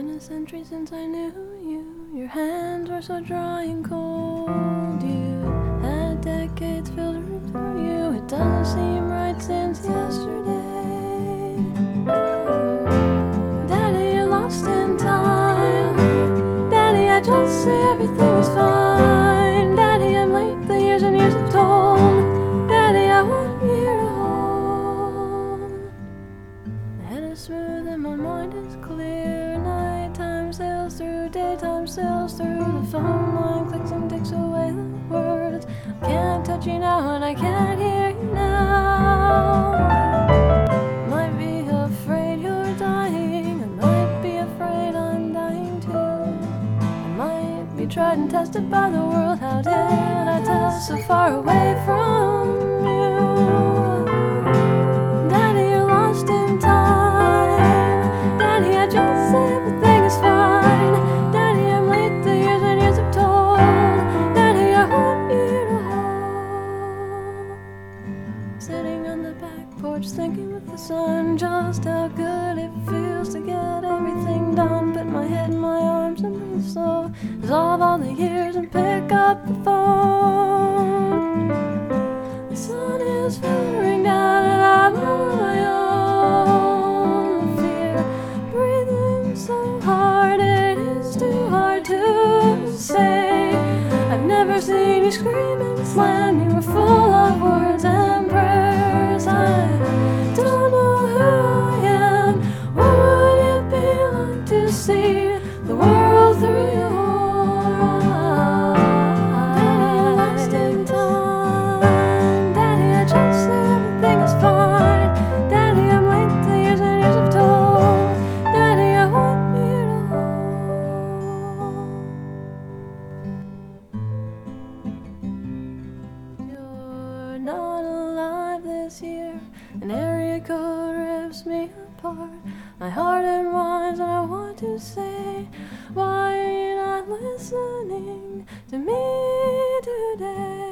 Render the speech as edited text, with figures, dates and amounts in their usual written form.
been a century since I knew you. Your hands were so dry and cold. You had decades filtering through you. It doesn't seem right since yesterday. Daddy, you're lost in time. Daddy, I just say everything is fine. Daddy, I'm late, the years and years have told. Daddy, I want you to hold. My head is smooth and my mind is clear. Nighttime sails through, daytime sails through. The phone line clicks and takes away the words. I can't touch you now and I can't hear you now. I might be afraid you're dying. I might be afraid I'm dying too. I might be tried and tested by the world. How did I test so far away from you? Daddy, you're lost in time. Daddy, I just say everything is fine. Daddy, I'm late, the years and years have told. Daddy, I want you to hold. Sitting on the back porch thinking with the sun just how good it feels to get everything done. Put my head in my arms and breathe slow. Dissolve all the years and pick up the phone. The sun is filtering down and I'm on my own. Fear breathing so hard it is too hard to say. I've never seen you scream and slam. You were full of words and prayers. I don't know who I am. What would it be like to see the world through your eyes? Daddy, lost in time. Daddy, I just say everything is fine. Daddy, I'm late, the years and years have told. Daddy, I want you to hold. You're not alive this year. An area code rips me apart. My heart and winds and I want to say, why are you not listening to me today?